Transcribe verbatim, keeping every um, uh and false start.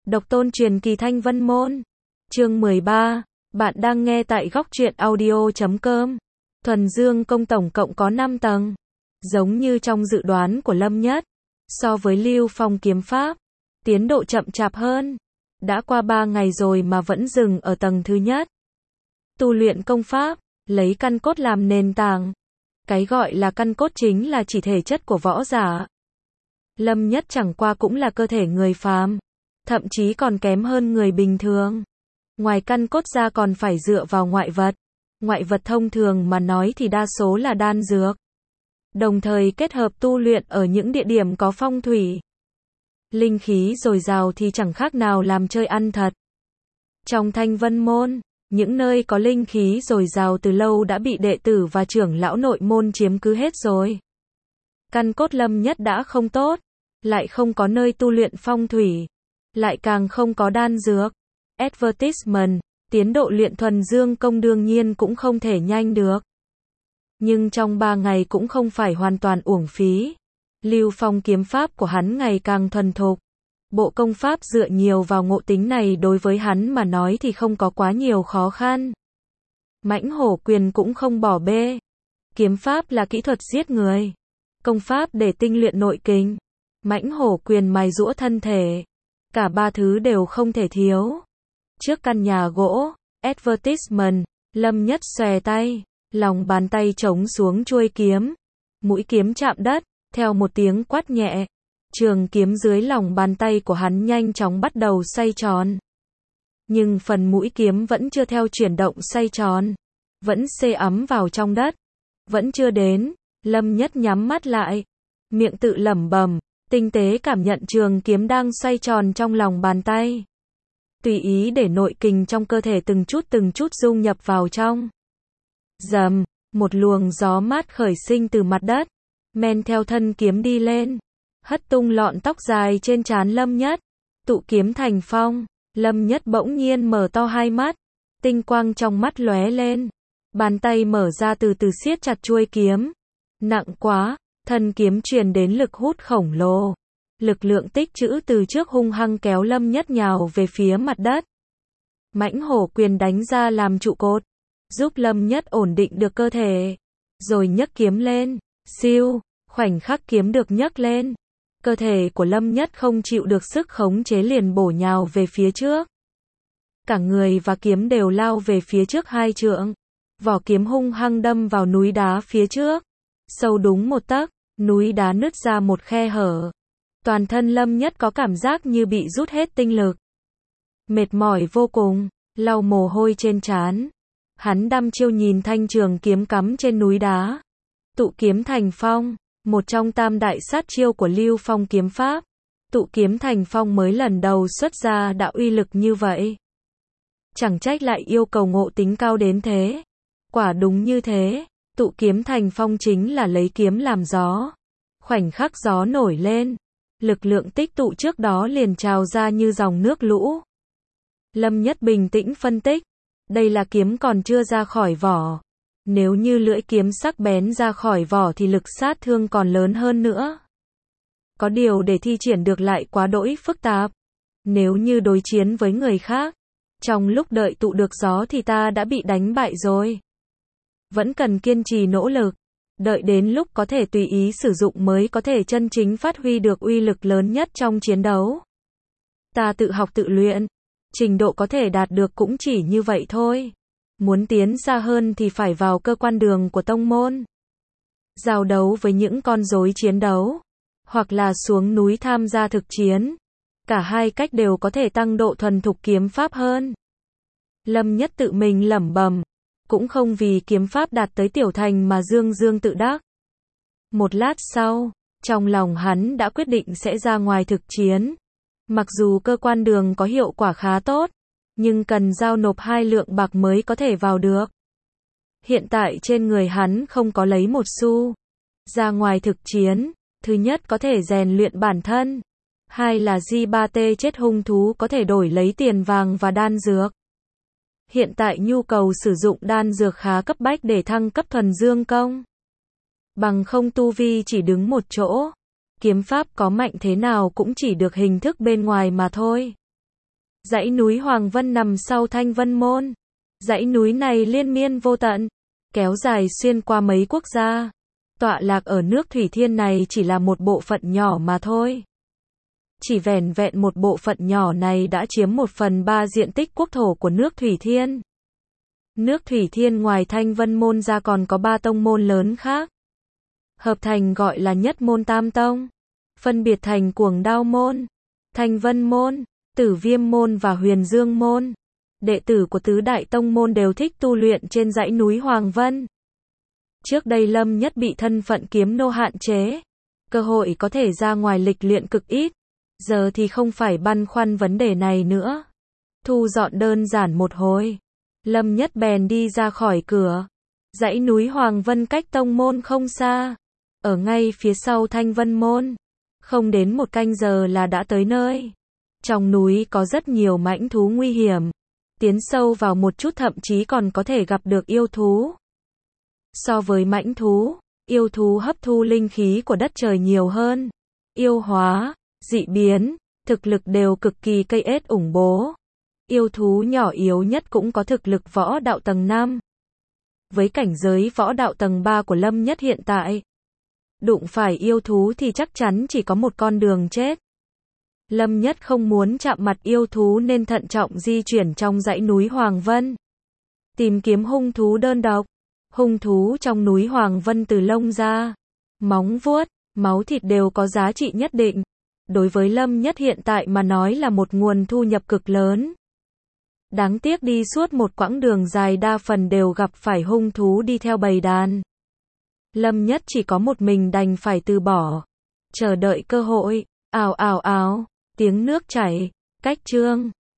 Độc tôn truyền kỳ Thanh Vân Môn. Chương mười ba. Bạn đang nghe tại góc truyện audio chấm com. Thuần Dương Công tổng cộng có năm tầng. Giống như trong dự đoán của Lâm Nhất, so với Lưu Phong kiếm pháp, tiến độ chậm chạp hơn. Đã qua ba ngày rồi mà vẫn dừng ở tầng thứ nhất. Tu luyện công pháp, lấy căn cốt làm nền tảng. Cái gọi là căn cốt chính là chỉ thể chất của võ giả. Lâm Nhất chẳng qua cũng là cơ thể người phàm, thậm chí còn kém hơn người bình thường. Ngoài căn cốt ra còn phải dựa vào ngoại vật. Ngoại vật thông thường mà nói thì đa số là đan dược. Đồng thời kết hợp tu luyện ở những địa điểm có phong thủy, linh khí dồi dào thì chẳng khác nào làm chơi ăn thật. Trong Thanh Vân Môn, những nơi có linh khí dồi dào từ lâu đã bị đệ tử và trưởng lão nội môn chiếm cứ hết rồi. Căn cốt Lâm Nhất đã không tốt, lại không có nơi tu luyện phong thủy, lại càng không có đan dược. Advertisement, tiến độ luyện thuần dương công đương nhiên cũng không thể nhanh được. Nhưng trong ba ngày cũng không phải hoàn toàn uổng phí. Lưu Phong kiếm pháp của hắn ngày càng thuần thục. Bộ công pháp dựa nhiều vào ngộ tính này đối với hắn mà nói thì không có quá nhiều khó khăn. Mãnh hổ quyền cũng không bỏ bê. Kiếm pháp là kỹ thuật giết người. Công pháp để tinh luyện nội kình. Mãnh hổ quyền mài giũa thân thể. Cả ba thứ đều không thể thiếu. Trước căn nhà gỗ, advertisement, Lâm Nhất xòe tay, lòng bàn tay chống xuống chuôi kiếm. Mũi kiếm chạm đất, theo một tiếng quát nhẹ. Trường kiếm dưới lòng bàn tay của hắn nhanh chóng bắt đầu xoay tròn. Nhưng phần mũi kiếm vẫn chưa theo chuyển động xoay tròn. Vẫn xê ấm vào trong đất. Vẫn chưa đến. Lâm Nhất nhắm mắt lại. Miệng tự lẩm bẩm, tinh tế cảm nhận trường kiếm đang xoay tròn trong lòng bàn tay. Tùy ý để nội kình trong cơ thể từng chút từng chút dung nhập vào trong. Rầm, một luồng gió mát khởi sinh từ mặt đất. Men theo thân kiếm đi lên. Hất tung lọn tóc dài trên trán Lâm Nhất. Tụ kiếm thành phong. Lâm Nhất bỗng nhiên mở to hai mắt. Tinh quang trong mắt lóe lên. Bàn tay mở ra từ từ siết chặt chuôi kiếm. Nặng quá, thân kiếm truyền đến lực hút khổng lồ. Lực lượng tích trữ từ trước hung hăng kéo Lâm Nhất nhào về phía mặt đất. Mãnh hổ quyền đánh ra làm trụ cột, giúp Lâm Nhất ổn định được cơ thể. Rồi nhấc kiếm lên, siêu, khoảnh khắc kiếm được nhấc lên. Cơ thể của Lâm Nhất không chịu được sức khống chế liền bổ nhào về phía trước. Cả người và kiếm đều lao về phía trước hai trượng. Vỏ kiếm hung hăng đâm vào núi đá phía trước. Sâu đúng một tấc, núi đá nứt ra một khe hở. Toàn thân Lâm Nhất có cảm giác như bị rút hết tinh lực. Mệt mỏi vô cùng, lau mồ hôi trên trán. Hắn đăm chiêu nhìn thanh trường kiếm cắm trên núi đá. Tụ kiếm thành phong, một trong tam đại sát chiêu của Lưu Phong kiếm pháp. Tụ kiếm thành phong mới lần đầu xuất ra đã uy lực như vậy. Chẳng trách lại yêu cầu ngộ tính cao đến thế. Quả đúng như thế, tụ kiếm thành phong chính là lấy kiếm làm gió. Khoảnh khắc gió nổi lên, lực lượng tích tụ trước đó liền trào ra như dòng nước lũ. Lâm Nhất bình tĩnh phân tích, đây là kiếm còn chưa ra khỏi vỏ. Nếu như lưỡi kiếm sắc bén ra khỏi vỏ thì lực sát thương còn lớn hơn nữa. Có điều để thi triển được lại quá đỗi phức tạp. Nếu như đối chiến với người khác, trong lúc đợi tụ được gió thì ta đã bị đánh bại rồi. Vẫn cần kiên trì nỗ lực. Đợi đến lúc có thể tùy ý sử dụng mới có thể chân chính phát huy được uy lực lớn nhất trong chiến đấu. Ta tự học tự luyện, trình độ có thể đạt được cũng chỉ như vậy thôi. Muốn tiến xa hơn thì phải vào cơ quan đường của tông môn. Giao đấu với những con rối chiến đấu, hoặc là xuống núi tham gia thực chiến. Cả hai cách đều có thể tăng độ thuần thục kiếm pháp hơn. Lâm Nhất tự mình lẩm bẩm. Cũng không vì kiếm pháp đạt tới tiểu thành mà dương dương tự đắc. Một lát sau, trong lòng hắn đã quyết định sẽ ra ngoài thực chiến. Mặc dù cơ quan đường có hiệu quả khá tốt, nhưng cần giao nộp hai lượng bạc mới có thể vào được. Hiện tại trên người hắn không có lấy một xu. Ra ngoài thực chiến, thứ nhất có thể rèn luyện bản thân. Hai là G ba T chết hung thú có thể đổi lấy tiền vàng và đan dược. Hiện tại nhu cầu sử dụng đan dược khá cấp bách để thăng cấp thuần dương công. Bằng không tu vi chỉ đứng một chỗ. Kiếm pháp có mạnh thế nào cũng chỉ được hình thức bên ngoài mà thôi. Dãy núi Hoàng Vân nằm sau Thanh Vân Môn. Dãy núi này liên miên vô tận, kéo dài xuyên qua mấy quốc gia. Tọa lạc ở nước Thủy Thiên này chỉ là một bộ phận nhỏ mà thôi. Chỉ vẻn vẹn một bộ phận nhỏ này đã chiếm một phần ba diện tích quốc thổ của nước Thủy Thiên. Nước Thủy Thiên ngoài Thanh Vân Môn ra còn có ba tông môn lớn khác. Hợp thành gọi là Nhất Môn Tam Tông. Phân biệt thành Cuồng Đao Môn, Thanh Vân Môn, Tử Viêm Môn và Huyền Dương Môn. Đệ tử của tứ đại tông môn đều thích tu luyện trên dãy núi Hoàng Vân. Trước đây Lâm Nhất bị thân phận kiếm nô hạn chế, cơ hội có thể ra ngoài lịch luyện cực ít. Giờ thì không phải băn khoăn vấn đề này nữa. Thu dọn đơn giản một hồi, Lâm Nhất bèn đi ra khỏi cửa. Dãy núi Hoàng Vân cách tông môn không xa, ở ngay phía sau Thanh Vân Môn. Không đến một canh giờ là đã tới nơi. Trong núi có rất nhiều mãnh thú nguy hiểm. Tiến sâu vào một chút thậm chí còn có thể gặp được yêu thú. So với mãnh thú, yêu thú hấp thu linh khí của đất trời nhiều hơn. Yêu hóa, dị biến, thực lực đều cực kỳ cây ết ủng bố. Yêu thú nhỏ yếu nhất cũng có thực lực võ đạo tầng năm. Với cảnh giới võ đạo tầng ba của Lâm Nhất hiện tại, đụng phải yêu thú thì chắc chắn chỉ có một con đường chết. Lâm Nhất không muốn chạm mặt yêu thú nên thận trọng di chuyển trong dãy núi Hoàng Vân. Tìm kiếm hung thú đơn độc. Hung thú trong núi Hoàng Vân từ lông da, móng vuốt, máu thịt đều có giá trị nhất định. Đối với Lâm Nhất hiện tại mà nói là một nguồn thu nhập cực lớn. Đáng tiếc đi suốt một quãng đường dài đa phần đều gặp phải hung thú đi theo bầy đàn. Lâm Nhất chỉ có một mình đành phải từ bỏ. Chờ đợi cơ hội. Ào ào ào, tiếng nước chảy, cách chương.